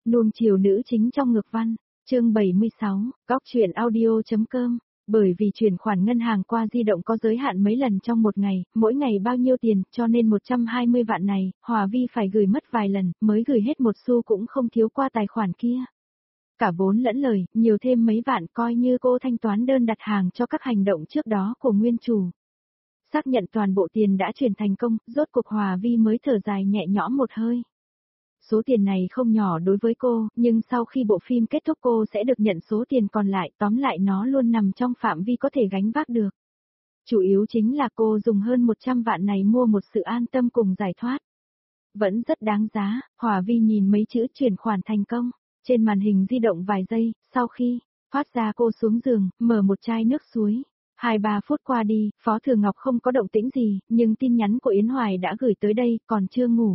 Nuông chiều nữ chính trong ngược văn, chương 76, góc truyện audio.com. Bởi vì chuyển khoản ngân hàng qua di động có giới hạn mấy lần trong một ngày, mỗi ngày bao nhiêu tiền, cho nên 120 vạn này, Hòa Vi phải gửi mất vài lần, mới gửi hết một xu cũng không thiếu qua tài khoản kia. Cả vốn lẫn lời, nhiều thêm mấy vạn coi như cô thanh toán đơn đặt hàng cho các hành động trước đó của nguyên chủ. Xác nhận toàn bộ tiền đã chuyển thành công, rốt cuộc Hòa Vi mới thở dài nhẹ nhõm một hơi. Số tiền này không nhỏ đối với cô, nhưng sau khi bộ phim kết thúc cô sẽ được nhận số tiền còn lại, tóm lại nó luôn nằm trong phạm vi có thể gánh vác được. Chủ yếu chính là cô dùng hơn 100 vạn này mua một sự an tâm cùng giải thoát. Vẫn rất đáng giá, Hòa Vi nhìn mấy chữ chuyển khoản thành công, trên màn hình di động vài giây, sau khi phát ra cô xuống giường, mở một chai nước suối. 2-3 phút qua đi, Phó Thừa Ngọc không có động tĩnh gì, nhưng tin nhắn của Yến Hoài đã gửi tới đây, còn chưa ngủ.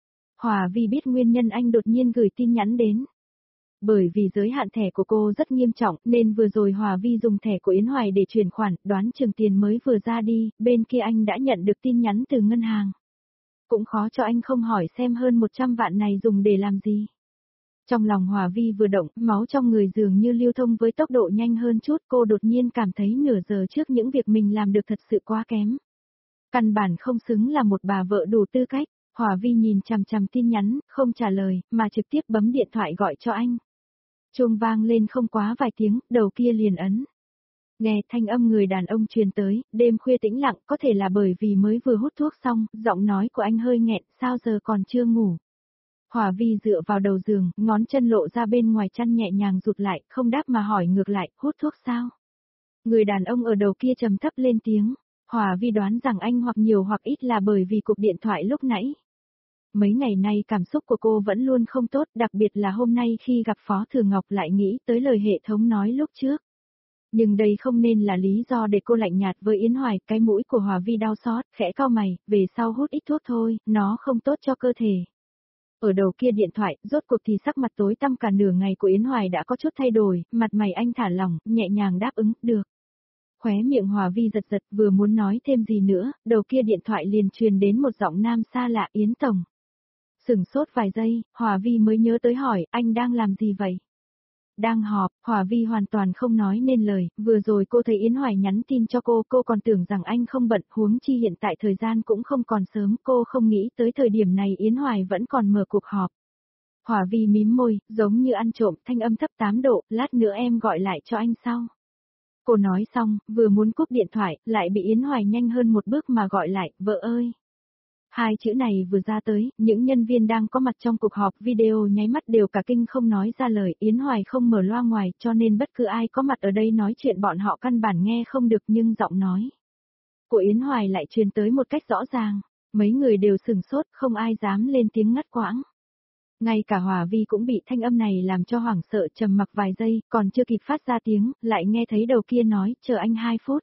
Hòa Vi biết nguyên nhân anh đột nhiên gửi tin nhắn đến. Bởi vì giới hạn thẻ của cô rất nghiêm trọng nên vừa rồi Hòa Vi dùng thẻ của Yến Hoài để chuyển khoản, đoán chừng tiền mới vừa ra đi, bên kia anh đã nhận được tin nhắn từ ngân hàng. Cũng khó cho anh không hỏi xem hơn 100 vạn này dùng để làm gì. Trong lòng Hòa Vi vừa động, máu trong người dường như lưu thông với tốc độ nhanh hơn chút, cô đột nhiên cảm thấy nửa giờ trước những việc mình làm được thật sự quá kém. Căn bản không xứng là một bà vợ đủ tư cách. Hòa Vi nhìn chằm chằm tin nhắn, không trả lời, mà trực tiếp bấm điện thoại gọi cho anh. Chuông vang lên không quá vài tiếng, đầu kia liền ấn. Nghe thanh âm người đàn ông truyền tới, đêm khuya tĩnh lặng, có thể là bởi vì mới vừa hút thuốc xong, giọng nói của anh hơi nghẹn, sao giờ còn chưa ngủ. Hòa Vi dựa vào đầu giường, ngón chân lộ ra bên ngoài chăn nhẹ nhàng rụt lại, không đáp mà hỏi ngược lại, hút thuốc sao? Người đàn ông ở đầu kia trầm thấp lên tiếng. Hòa Vi đoán rằng anh hoặc nhiều hoặc ít là bởi vì cuộc điện thoại lúc nãy. Mấy ngày nay cảm xúc của cô vẫn luôn không tốt, đặc biệt là hôm nay khi gặp Phó Thừa Ngọc lại nghĩ tới lời hệ thống nói lúc trước. Nhưng đây không nên là lý do để cô lạnh nhạt với Yến Hoài, cái mũi của Hòa Vi đau xót, khẽ cau mày, về sau hút ít thuốc thôi, nó không tốt cho cơ thể. Ở đầu kia điện thoại, rốt cuộc thì sắc mặt tối tăm cả nửa ngày của Yến Hoài đã có chút thay đổi, mặt mày anh thả lỏng, nhẹ nhàng đáp ứng, được. Khóe miệng Hòa Vi giật giật, vừa muốn nói thêm gì nữa, đầu kia điện thoại liền truyền đến một giọng nam xa lạ, Yến Tổng. Sửng sốt vài giây, Hòa Vi mới nhớ tới hỏi, anh đang làm gì vậy? Đang họp, Hòa Vi hoàn toàn không nói nên lời, vừa rồi cô thấy Yến Hoài nhắn tin cho cô còn tưởng rằng anh không bận, huống chi hiện tại thời gian cũng không còn sớm, cô không nghĩ tới thời điểm này Yến Hoài vẫn còn mở cuộc họp. Hòa Vi mím môi, giống như ăn trộm, thanh âm thấp 8 độ, lát nữa em gọi lại cho anh sau. Cô nói xong, vừa muốn cúp điện thoại, lại bị Yến Hoài nhanh hơn một bước mà gọi lại, vợ ơi. Hai chữ này vừa ra tới, những nhân viên đang có mặt trong cuộc họp video nháy mắt đều cả kinh không nói ra lời, Yến Hoài không mở loa ngoài cho nên bất cứ ai có mặt ở đây nói chuyện bọn họ căn bản nghe không được nhưng giọng nói của Yến Hoài lại truyền tới một cách rõ ràng, mấy người đều sửng sốt không ai dám lên tiếng ngắt quãng. Ngay cả Hòa Vi cũng bị thanh âm này làm cho hoảng sợ trầm mặc vài giây, còn chưa kịp phát ra tiếng, lại nghe thấy đầu kia nói, chờ anh 2 phút.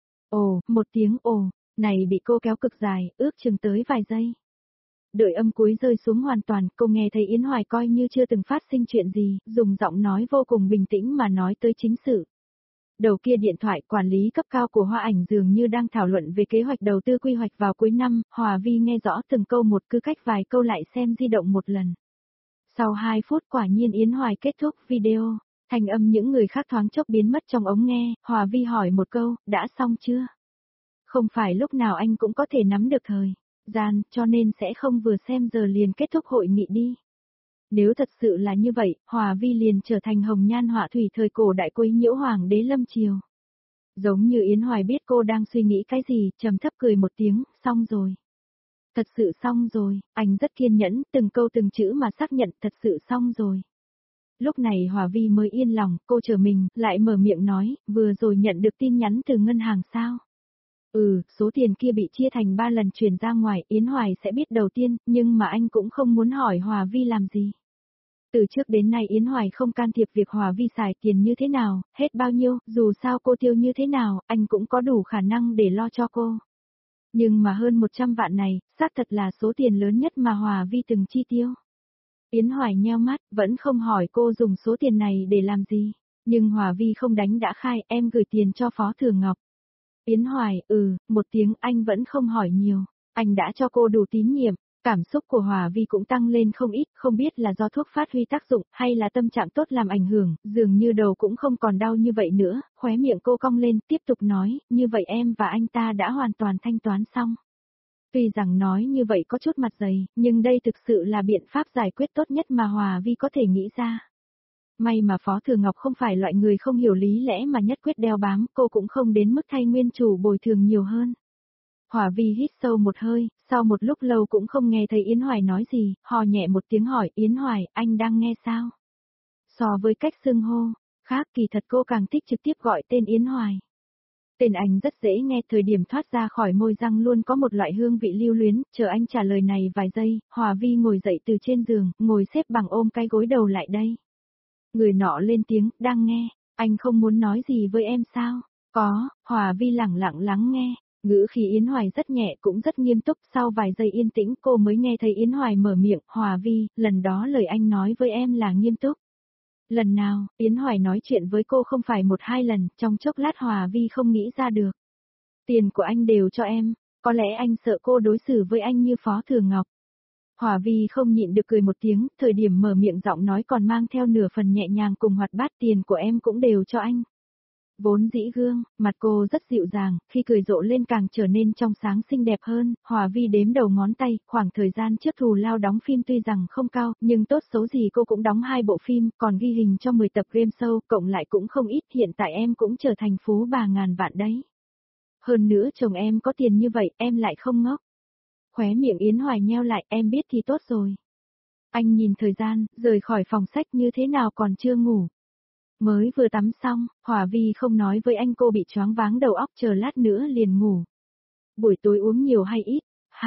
Ồ, một tiếng ồ, này bị cô kéo cực dài, ước chừng tới vài giây. Đợi âm cuối rơi xuống hoàn toàn, cô nghe thấy Yến Hoài coi như chưa từng phát sinh chuyện gì, dùng giọng nói vô cùng bình tĩnh mà nói tới chính sự. Đầu kia điện thoại quản lý cấp cao của Hoa Ảnh dường như đang thảo luận về kế hoạch đầu tư quy hoạch vào cuối năm, Hòa Vi nghe rõ từng câu một cứ cách vài câu lại xem di động một lần. Sau 2 phút quả nhiên Yến Hoài kết thúc video, thanh âm những người khác thoáng chốc biến mất trong ống nghe, Hòa Vi hỏi một câu, đã xong chưa? Không phải lúc nào anh cũng có thể nắm được thời gian, cho nên sẽ không vừa xem giờ liền kết thúc hội nghị đi. Nếu thật sự là như vậy, Hòa Vi liền trở thành hồng nhan họa thủy thời cổ đại quấy nhiễu hoàng đế lâm triều. Giống như Yến Hoài biết cô đang suy nghĩ cái gì, trầm thấp cười một tiếng, xong rồi. Thật sự xong rồi, anh rất kiên nhẫn, từng câu từng chữ mà xác nhận thật sự xong rồi. Lúc này Hòa Vi mới yên lòng, cô chờ mình, lại mở miệng nói, vừa rồi nhận được tin nhắn từ ngân hàng sao? Số tiền kia bị chia thành 3 lần chuyển ra ngoài, Yến Hoài sẽ biết đầu tiên, nhưng mà anh cũng không muốn hỏi Hòa Vi làm gì. Từ trước đến nay Yến Hoài không can thiệp việc Hòa Vi xài tiền như thế nào, hết bao nhiêu, dù sao cô tiêu như thế nào, anh cũng có đủ khả năng để lo cho cô. Nhưng mà hơn 100 vạn này, xác thật là số tiền lớn nhất mà Hòa Vi từng chi tiêu. Yến Hoài nheo mắt, vẫn không hỏi cô dùng số tiền này để làm gì. Nhưng Hòa Vi không đánh đã khai, em gửi tiền cho Phó Thừa Ngọc. Yến Hoài, một tiếng anh vẫn không hỏi nhiều. Anh đã cho cô đủ tín nhiệm. Cảm xúc của Hòa Vi cũng tăng lên không ít, không biết là do thuốc phát huy tác dụng hay là tâm trạng tốt làm ảnh hưởng, dường như đầu cũng không còn đau như vậy nữa, khóe miệng cô cong lên tiếp tục nói, như vậy em và anh ta đã hoàn toàn thanh toán xong. Tuy rằng nói như vậy có chút mặt dày, nhưng đây thực sự là biện pháp giải quyết tốt nhất mà Hòa Vi có thể nghĩ ra. May mà Phó Thừa Ngọc không phải loại người không hiểu lý lẽ mà nhất quyết đeo bám, cô cũng không đến mức thay nguyên chủ bồi thường nhiều hơn. Hòa Vi hít sâu một hơi, sau một lúc lâu cũng không nghe thấy Yến Hoài nói gì, hò nhẹ một tiếng hỏi Yến Hoài, anh đang nghe sao? So với cách xưng hô, khác kỳ thật cô càng thích trực tiếp gọi tên Yến Hoài. Tên anh rất dễ nghe, thời điểm thoát ra khỏi môi răng luôn có một loại hương vị lưu luyến, chờ anh trả lời này vài giây, Hòa Vi ngồi dậy từ trên giường, ngồi xếp bằng ôm cái gối đầu lại đây. Người nọ lên tiếng, đang nghe, anh không muốn nói gì với em sao? Có, Hòa Vi lẳng lặng lắng nghe. Ngữ khí Yến Hoài rất nhẹ cũng rất nghiêm túc, sau vài giây yên tĩnh cô mới nghe thấy Yến Hoài mở miệng, Hòa Vi, lần đó lời anh nói với em là nghiêm túc. Lần nào, Yến Hoài nói chuyện với cô không phải một hai lần, trong chốc lát Hòa Vi không nghĩ ra được. Tiền của anh đều cho em, có lẽ anh sợ cô đối xử với anh như Phó Thừa Ngọc. Hòa Vi không nhịn được cười một tiếng, thời điểm mở miệng giọng nói còn mang theo nửa phần nhẹ nhàng cùng hoạt bát, tiền của em cũng đều cho anh. Vốn dĩ gương, mặt cô rất dịu dàng, khi cười rộ lên càng trở nên trong sáng xinh đẹp hơn, Hòa Vi đếm đầu ngón tay, khoảng thời gian trước thù lao đóng phim tuy rằng không cao, nhưng tốt xấu gì cô cũng đóng 2 bộ phim, còn ghi hình cho 10 tập game show, cộng lại cũng không ít, hiện tại em cũng trở thành phú bà ngàn vạn đấy. Hơn nữa chồng em có tiền như vậy, em lại không ngốc. Khóe miệng Yến Hoài nheo lại, em biết thì tốt rồi. Anh nhìn thời gian, rời khỏi phòng sách như thế nào còn chưa ngủ. Mới vừa tắm xong, Hòa Vi không nói với anh cô bị choáng váng đầu óc chờ lát nữa liền ngủ. Buổi tối uống nhiều hay ít?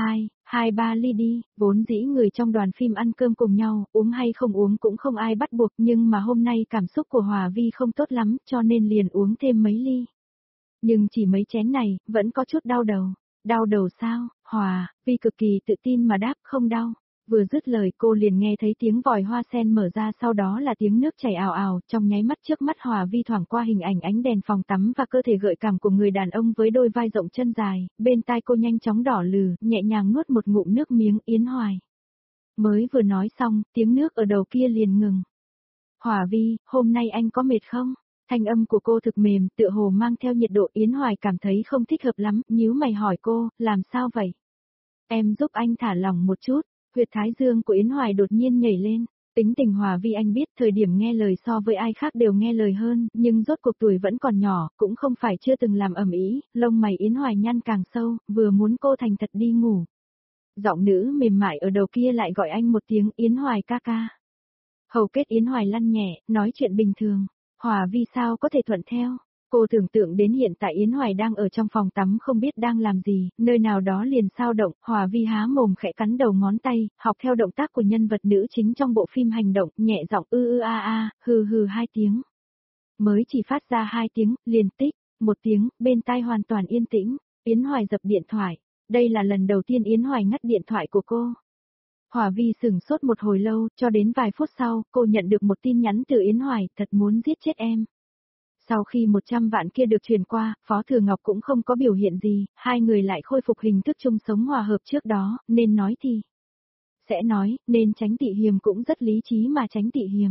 2-3 ly đi, vốn dĩ người trong đoàn phim ăn cơm cùng nhau, uống hay không uống cũng không ai bắt buộc nhưng mà hôm nay cảm xúc của Hòa Vi không tốt lắm cho nên liền uống thêm mấy ly. Nhưng chỉ mấy chén này, vẫn có chút đau đầu. Đau đầu sao? Hòa Vi cực kỳ tự tin mà đáp không đau. Vừa dứt lời cô liền nghe thấy tiếng vòi hoa sen mở ra sau đó là tiếng nước chảy ào ào, trong nháy mắt trước mắt Hòa Vi thoảng qua hình ảnh ánh đèn phòng tắm và cơ thể gợi cảm của người đàn ông với đôi vai rộng chân dài, bên tai cô nhanh chóng đỏ lừ, nhẹ nhàng nuốt một ngụm nước miếng Yến Hoài. Mới vừa nói xong, tiếng nước ở đầu kia liền ngừng. Hòa Vi, hôm nay anh có mệt không? Thanh âm của cô thực mềm, tựa hồ mang theo nhiệt độ Yến Hoài cảm thấy không thích hợp lắm, nhíu mày hỏi cô, làm sao vậy? Em giúp anh thả lỏng một chút. Huyệt thái dương của Yến Hoài đột nhiên nhảy lên, tính tình Hòa Vi anh biết thời điểm nghe lời so với ai khác đều nghe lời hơn, nhưng rốt cuộc tuổi vẫn còn nhỏ, cũng không phải chưa từng làm ầm ĩ, lông mày Yến Hoài nhăn càng sâu, vừa muốn cô thành thật đi ngủ. Giọng nữ mềm mại ở đầu kia lại gọi anh một tiếng Yến Hoài ca ca. Hầu kết Yến Hoài lăn nhẹ, nói chuyện bình thường, Hòa Vi sao có thể thuận theo. Cô tưởng tượng đến hiện tại Yến Hoài đang ở trong phòng tắm không biết đang làm gì, nơi nào đó liền sao động, Hòa Vi há mồm khẽ cắn đầu ngón tay, học theo động tác của nhân vật nữ chính trong bộ phim hành động, nhẹ giọng hừ hừ 2 tiếng. Mới chỉ phát ra 2 tiếng, liền tích, 1 tiếng, bên tai hoàn toàn yên tĩnh, Yến Hoài dập điện thoại. Đây là lần đầu tiên Yến Hoài ngắt điện thoại của cô. Hòa Vi sửng sốt một hồi lâu, cho đến vài phút sau, cô nhận được một tin nhắn từ Yến Hoài, thật muốn giết chết em. Sau khi 100 vạn kia được truyền qua, Phó Thừa Ngọc cũng không có biểu hiện gì, hai người lại khôi phục hình thức chung sống hòa hợp trước đó, nên nói thì sẽ nói, nên tránh tị hiềm cũng rất lý trí mà tránh tị hiềm.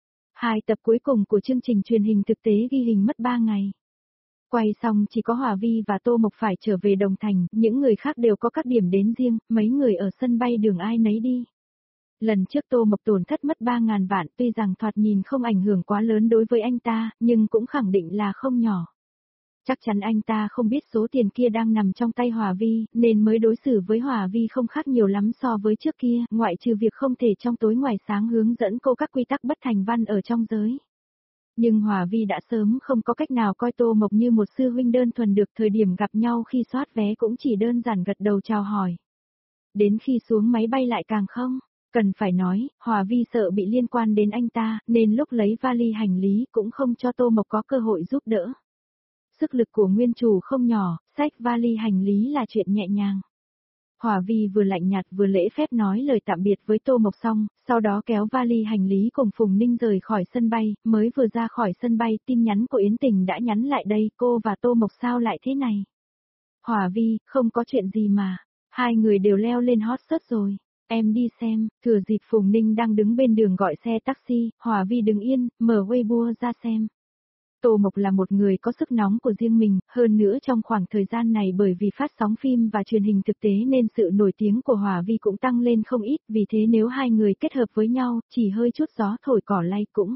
2 tập cuối cùng của chương trình truyền hình thực tế ghi hình mất 3 ngày. Quay xong chỉ có Hòa Vi và Tô Mộc phải trở về Đồng Thành, những người khác đều có các điểm đến riêng, mấy người ở sân bay đường ai nấy đi. Lần trước Tô Mộc tổn thất mất 3.000 vạn tuy rằng thoạt nhìn không ảnh hưởng quá lớn đối với anh ta, nhưng cũng khẳng định là không nhỏ. Chắc chắn anh ta không biết số tiền kia đang nằm trong tay Hòa Vi, nên mới đối xử với Hòa Vi không khác nhiều lắm so với trước kia, ngoại trừ việc không thể trong tối ngoài sáng hướng dẫn cô các quy tắc bất thành văn ở trong giới. Nhưng Hòa Vi đã sớm không có cách nào coi Tô Mộc như một sư huynh đơn thuần được, thời điểm gặp nhau khi soát vé cũng chỉ đơn giản gật đầu chào hỏi. Đến khi xuống máy bay lại càng không. Cần phải nói, Hòa Vi sợ bị liên quan đến anh ta, nên lúc lấy vali hành lý cũng không cho Tô Mộc có cơ hội giúp đỡ. Sức lực của nguyên chủ không nhỏ, xách vali hành lý là chuyện nhẹ nhàng. Hòa Vi vừa lạnh nhạt vừa lễ phép nói lời tạm biệt với Tô Mộc xong, sau đó kéo vali hành lý cùng Phùng Ninh rời khỏi sân bay, mới vừa ra khỏi sân bay tin nhắn của Yến Tình đã nhắn lại đây, cô và Tô Mộc sao lại thế này? Hòa Vi, không có chuyện gì mà, hai người đều leo lên hot search rồi. Em đi xem, thừa dịp Phùng Ninh đang đứng bên đường gọi xe taxi, Hòa Vi đứng yên, mở Weibo ra xem. Tô Mộc là một người có sức nóng của riêng mình, hơn nữa trong khoảng thời gian này bởi vì phát sóng phim và truyền hình thực tế nên sự nổi tiếng của Hòa Vi cũng tăng lên không ít, vì thế nếu hai người kết hợp với nhau, chỉ hơi chút gió thổi cỏ lay cũng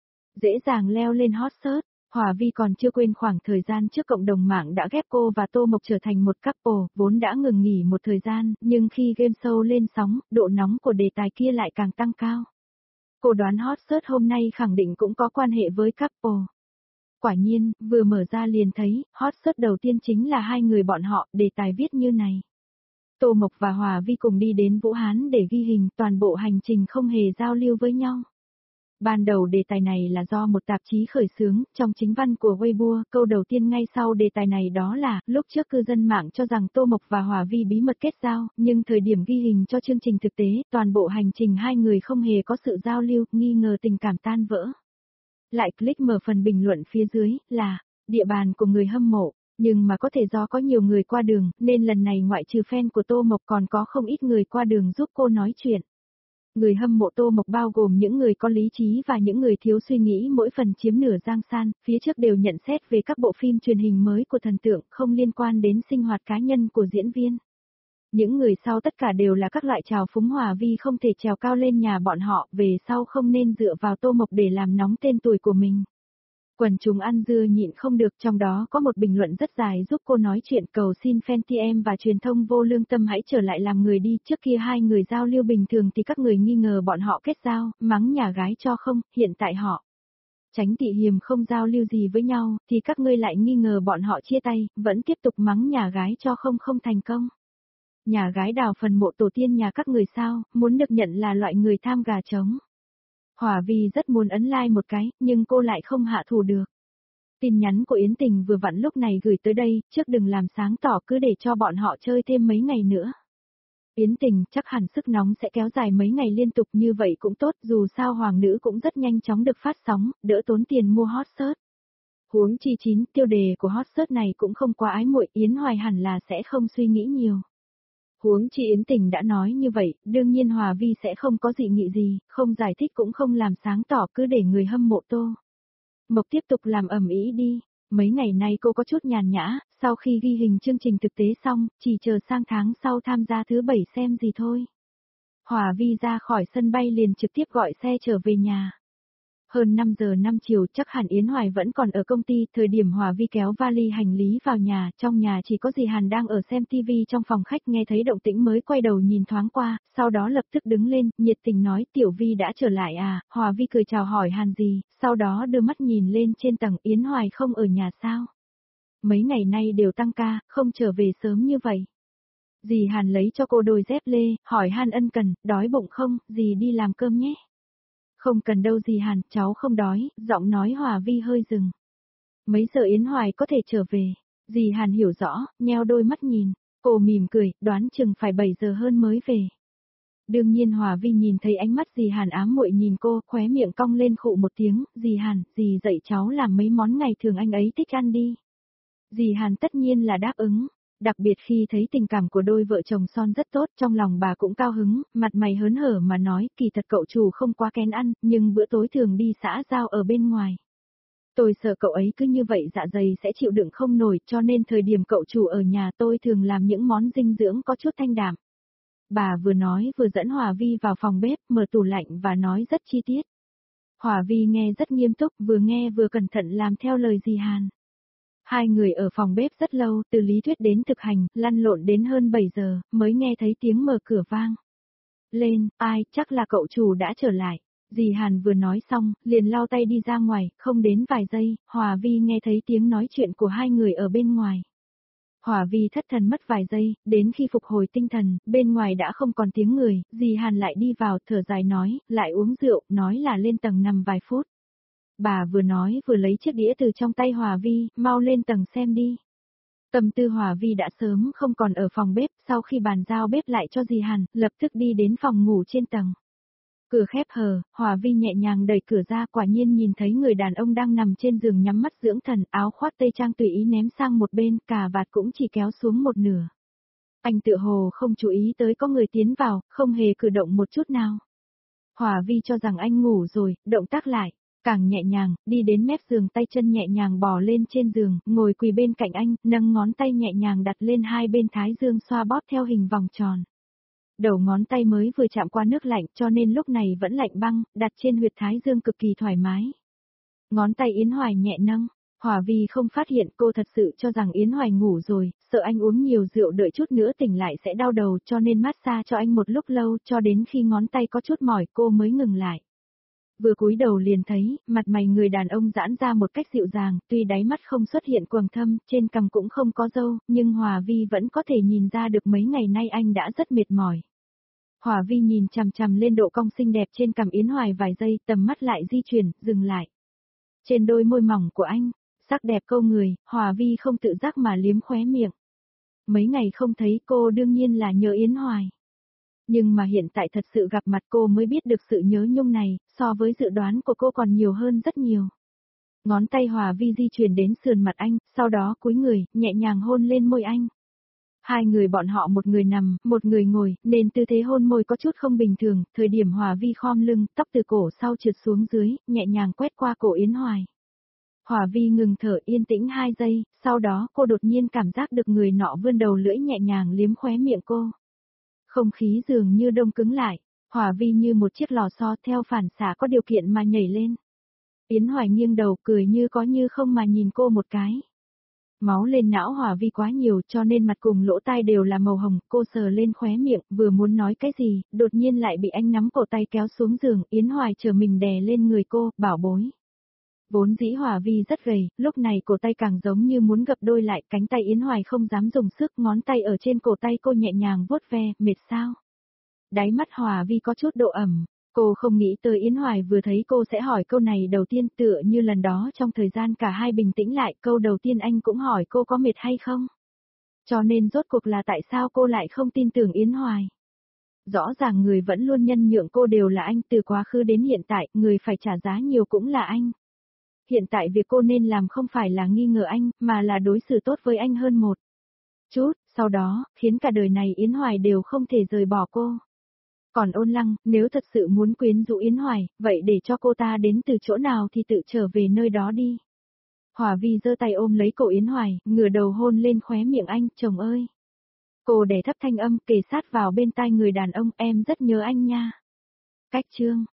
dễ dàng leo lên hot search. Hòa Vi còn chưa quên khoảng thời gian trước cộng đồng mạng đã ghép cô và Tô Mộc trở thành một couple, vốn đã ngừng nghỉ một thời gian, nhưng khi game show lên sóng, độ nóng của đề tài kia lại càng tăng cao. Cô đoán hot search hôm nay khẳng định cũng có quan hệ với couple. Quả nhiên, vừa mở ra liền thấy, hot search đầu tiên chính là hai người bọn họ, đề tài viết như này. Tô Mộc và Hòa Vi cùng đi đến Vũ Hán để ghi hình, toàn bộ hành trình không hề giao lưu với nhau. Ban đầu đề tài này là do một tạp chí khởi xướng, trong chính văn của Weibo, câu đầu tiên ngay sau đề tài này đó là, lúc trước cư dân mạng cho rằng Tô Mộc và Hòa Vi bí mật kết giao, nhưng thời điểm ghi hình cho chương trình thực tế, toàn bộ hành trình hai người không hề có sự giao lưu, nghi ngờ tình cảm tan vỡ. Lại click mở phần bình luận phía dưới, là, địa bàn của người hâm mộ, nhưng mà có thể do có nhiều người qua đường, nên lần này ngoại trừ fan của Tô Mộc còn có không ít người qua đường giúp cô nói chuyện. Người hâm mộ Tô Mộc bao gồm những người có lý trí và những người thiếu suy nghĩ mỗi phần chiếm nửa giang san, phía trước đều nhận xét về các bộ phim truyền hình mới của thần tượng không liên quan đến sinh hoạt cá nhân của diễn viên. Những người sau tất cả đều là các loại trào phúng Hòa Vi không thể trèo cao lên nhà bọn họ, về sau không nên dựa vào Tô Mộc để làm nóng tên tuổi của mình. Quần chúng ăn dưa nhịn không được, trong đó có một bình luận rất dài giúp cô nói chuyện, cầu xin fan TM và truyền thông vô lương tâm hãy trở lại làm người đi, trước kia hai người giao lưu bình thường thì các người nghi ngờ bọn họ kết giao, mắng nhà gái cho không, hiện tại họ tránh tị hiềm không giao lưu gì với nhau, thì các ngươi lại nghi ngờ bọn họ chia tay, vẫn tiếp tục mắng nhà gái cho không thành công. Nhà gái đào phần mộ tổ tiên nhà các người sao, muốn được nhận là loại người tham gà trống. Hòa Vi rất muốn ấn like một cái, nhưng cô lại không hạ thủ được. Tin nhắn của Yến Tình vừa vặn lúc này gửi tới đây, trước đừng làm sáng tỏ cứ để cho bọn họ chơi thêm mấy ngày nữa. Yến Tình, chắc hẳn sức nóng sẽ kéo dài mấy ngày liên tục như vậy cũng tốt, dù sao hoàng nữ cũng rất nhanh chóng được phát sóng, đỡ tốn tiền mua hot search. Huống chi chín, tiêu đề của hot search này cũng không quá ái muội, Yến Hoài hẳn là sẽ không suy nghĩ nhiều. Huống chi Yến Tình đã nói như vậy, đương nhiên Hòa Vi sẽ không có dị nghị gì, không giải thích cũng không làm sáng tỏ, cứ để người hâm mộ Tô Mộc tiếp tục làm ầm ĩ đi. Mấy ngày nay cô có chút nhàn nhã, sau khi ghi hình chương trình thực tế xong, chỉ chờ sang tháng sau tham gia thứ 7 xem gì thôi. Hòa Vi ra khỏi sân bay liền trực tiếp gọi xe trở về nhà. Hơn 5 giờ 5 chiều chắc hẳn Yến Hoài vẫn còn ở công ty, thời điểm Hòa Vi kéo vali hành lý vào nhà, trong nhà chỉ có dì Hàn đang ở xem TV trong phòng khách, nghe thấy động tĩnh mới quay đầu nhìn thoáng qua, sau đó lập tức đứng lên, nhiệt tình nói Tiểu Vi đã trở lại à, Hòa Vi cười chào hỏi Hàn dì, sau đó đưa mắt nhìn lên trên tầng, Yến Hoài không ở nhà sao? Mấy ngày nay đều tăng ca, không trở về sớm như vậy. Dì Hàn lấy cho cô đôi dép lê, hỏi Han ân cần, đói bụng không, dì đi làm cơm nhé. Không cần đâu dì Hàn, cháu không đói, giọng nói Hòa Vi hơi dừng. Mấy giờ Yến Hoài có thể trở về? Dì Hàn hiểu rõ, nheo đôi mắt nhìn, cô mỉm cười, đoán chừng phải 7 giờ hơn mới về. Đương nhiên Hòa Vi nhìn thấy ánh mắt dì Hàn ám muội nhìn cô, khóe miệng cong lên khụ một tiếng, dì Hàn, dì dạy cháu làm mấy món ngày thường anh ấy thích ăn đi. Dì Hàn tất nhiên là đáp ứng. Đặc biệt khi thấy tình cảm của đôi vợ chồng son rất tốt, trong lòng bà cũng cao hứng, mặt mày hớn hở mà nói, kỳ thật cậu chủ không quá kén ăn, nhưng bữa tối thường đi xã giao ở bên ngoài. Tôi sợ cậu ấy cứ như vậy dạ dày sẽ chịu đựng không nổi, cho nên thời điểm cậu chủ ở nhà tôi thường làm những món dinh dưỡng có chút thanh đạm. Bà vừa nói vừa dẫn Hòa Vi vào phòng bếp, mở tủ lạnh và nói rất chi tiết. Hòa Vi nghe rất nghiêm túc, vừa nghe vừa cẩn thận làm theo lời dì Hàn. Hai người ở phòng bếp rất lâu, từ lý thuyết đến thực hành, lăn lộn đến hơn 7 giờ, mới nghe thấy tiếng mở cửa vang. Lên, ai, chắc là cậu chủ đã trở lại. Dì Hàn vừa nói xong, liền lau tay đi ra ngoài, không đến vài giây, Hòa Vi nghe thấy tiếng nói chuyện của hai người ở bên ngoài. Hòa Vi thất thần mất vài giây, đến khi phục hồi tinh thần, bên ngoài đã không còn tiếng người, dì Hàn lại đi vào, thở dài nói, lại uống rượu, nói là lên tầng nằm vài phút. Bà vừa nói vừa lấy chiếc đĩa từ trong tay Hòa Vi, mau lên tầng xem đi. Tâm tư Hòa Vi đã sớm không còn ở phòng bếp, sau khi bàn giao bếp lại cho dì Hàn, lập tức đi đến phòng ngủ trên tầng. Cửa khép hờ, Hòa Vi nhẹ nhàng đẩy cửa ra, quả nhiên nhìn thấy người đàn ông đang nằm trên giường nhắm mắt dưỡng thần, áo khoác tây trang tùy ý ném sang một bên, cà vạt cũng chỉ kéo xuống một nửa. Anh tựa hồ không chú ý tới có người tiến vào, không hề cử động một chút nào. Hòa Vi cho rằng anh ngủ rồi, động tác lại, càng nhẹ nhàng, đi đến mép giường tay chân nhẹ nhàng bò lên trên giường, ngồi quỳ bên cạnh anh, nâng ngón tay nhẹ nhàng đặt lên hai bên thái dương xoa bóp theo hình vòng tròn. Đầu ngón tay mới vừa chạm qua nước lạnh cho nên lúc này vẫn lạnh băng, đặt trên huyệt thái dương cực kỳ thoải mái. Ngón tay Yến Hoài nhẹ nâng, Hòa Vi không phát hiện cô thật sự cho rằng Yến Hoài ngủ rồi, sợ anh uống nhiều rượu đợi chút nữa tỉnh lại sẽ đau đầu cho nên massage cho anh một lúc lâu cho đến khi ngón tay có chút mỏi cô mới ngừng lại. Vừa cúi đầu liền thấy, mặt mày người đàn ông giãn ra một cách dịu dàng, tuy đáy mắt không xuất hiện quầng thâm, trên cằm cũng không có râu, nhưng Hòa Vi vẫn có thể nhìn ra được mấy ngày nay anh đã rất mệt mỏi. Hòa Vi nhìn chằm chằm lên độ cong xinh đẹp trên cằm Yến Hoài vài giây, tầm mắt lại di chuyển, dừng lại. Trên đôi môi mỏng của anh, sắc đẹp câu người, Hòa Vi không tự giác mà liếm khóe miệng. Mấy ngày không thấy cô đương nhiên là nhớ Yến Hoài. Nhưng mà hiện tại thật sự gặp mặt cô mới biết được sự nhớ nhung này, so với dự đoán của cô còn nhiều hơn rất nhiều. Ngón tay Hòa Vi di chuyển đến sườn mặt anh, sau đó cúi người, nhẹ nhàng hôn lên môi anh. Hai người bọn họ một người nằm, một người ngồi, nên tư thế hôn môi có chút không bình thường, thời điểm Hòa Vi khom lưng, tóc từ cổ sau trượt xuống dưới, nhẹ nhàng quét qua cổ Yến Hoài. Hòa Vi ngừng thở yên tĩnh 2 giây, sau đó cô đột nhiên cảm giác được người nọ vươn đầu lưỡi nhẹ nhàng liếm khóe miệng cô. Không khí dường như đông cứng lại, Hòa Vi như một chiếc lò xo theo phản xạ có điều kiện mà nhảy lên. Yến Hoài nghiêng đầu cười như có như không mà nhìn cô một cái. Máu lên não Hòa Vi quá nhiều cho nên mặt cùng lỗ tai đều là màu hồng, cô sờ lên khóe miệng, vừa muốn nói cái gì, đột nhiên lại bị anh nắm cổ tay kéo xuống giường, Yến Hoài chờ mình đè lên người cô, bảo bối. Vốn dĩ Hòa Vi rất gầy, lúc này cổ tay càng giống như muốn gập đôi lại, cánh tay Yến Hoài không dám dùng sức, ngón tay ở trên cổ tay cô nhẹ nhàng vuốt ve, mệt sao? Đáy mắt Hòa Vi có chút độ ẩm, cô không nghĩ tới Yến Hoài vừa thấy cô sẽ hỏi câu này đầu tiên tựa như lần đó trong thời gian cả hai bình tĩnh lại, câu đầu tiên anh cũng hỏi cô có mệt hay không? Cho nên rốt cuộc là tại sao cô lại không tin tưởng Yến Hoài? Rõ ràng người vẫn luôn nhân nhượng cô đều là anh, từ quá khứ đến hiện tại, người phải trả giá nhiều cũng là anh. Hiện tại việc cô nên làm không phải là nghi ngờ anh, mà là đối xử tốt với anh hơn một chút, sau đó, khiến cả đời này Yến Hoài đều không thể rời bỏ cô. Còn Ôn Lăng, nếu thật sự muốn quyến rũ Yến Hoài, vậy để cho cô ta đến từ chỗ nào thì tự trở về nơi đó đi. Hòa Vi giơ tay ôm lấy cổ Yến Hoài, ngửa đầu hôn lên khóe miệng anh, chồng ơi. Cô đè thấp thanh âm kề sát vào bên tai người đàn ông, em rất nhớ anh nha. Cách chương